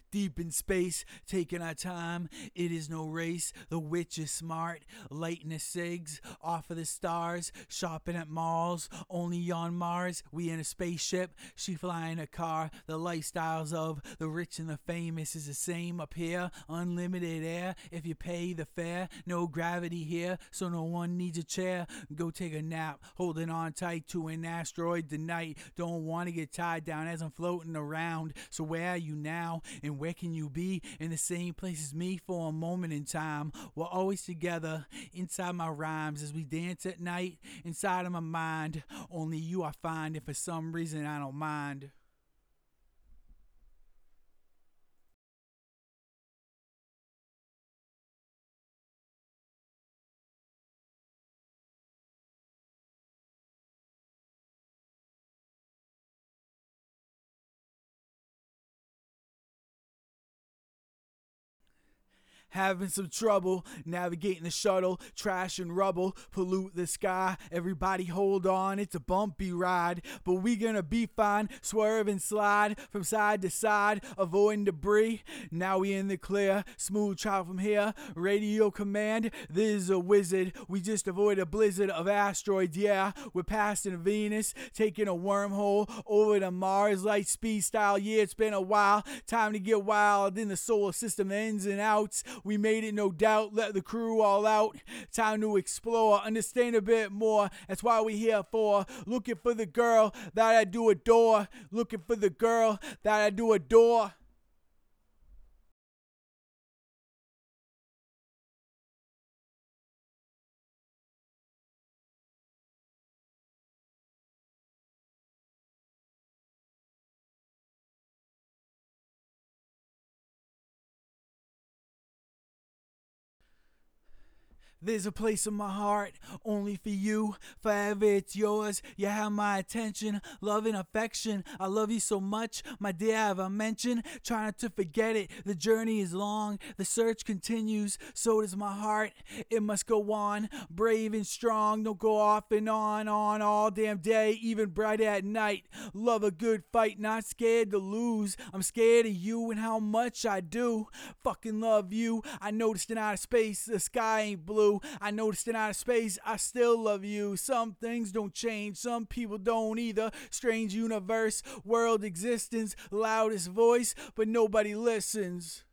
deep in space, taking our time. It is no race. The witch is smart, lighting the cigs off of the stars, shopping at malls. Only on Mars, we in a spaceship. She flying a car. The lifestyles of the rich and the famous is the same up here. Unlimited air if you pay the fare. No gravity here, so no one needs a chair. Go take a nap, holding on tight to an asteroid tonight. Don't want to get tied down as I'm floating around. So where are you now, and where can you be? In the same place as me for a moment in time. We're always together inside my rhymes as we dance at night inside of my mind. Only you I find, and for some reason I don't mind. Having some trouble navigating the shuttle, trash and rubble pollute the sky. Everybody hold on, it's a bumpy ride, but we gonna be fine. Swerve and slide from side to side, avoiding debris. Now we in the clear, smooth travel from here. Radio command, this is a wizard. We just avoid a blizzard of asteroids. Yeah, we're passing Venus, taking a wormhole over to Mars, light speed style. Yeah, it's been a while. Time to get wild in the solar system, ins and outs. We made it, no doubt, let the crew all out. Time to explore, understand a bit more. That's why we here for. Looking for the girl that I do adore. Looking for the girl that I do adore. There's a place in my heart only for you. Forever it's yours. You have my attention, love and affection. I love you so much, my dear, have I mentioned? Try not to forget it. The journey is long. The search continues. So does my heart. It must go on. Brave and strong. Don't go off and on all damn day, even bright at night. Love a good fight. Not scared to lose. I'm scared of you and how much I do. Fucking love you. I noticed in outer space the sky ain't blue. I noticed in outer space I still love you. Some things don't change, some people don't either. Strange universe, world existence, loudest voice, but nobody listens.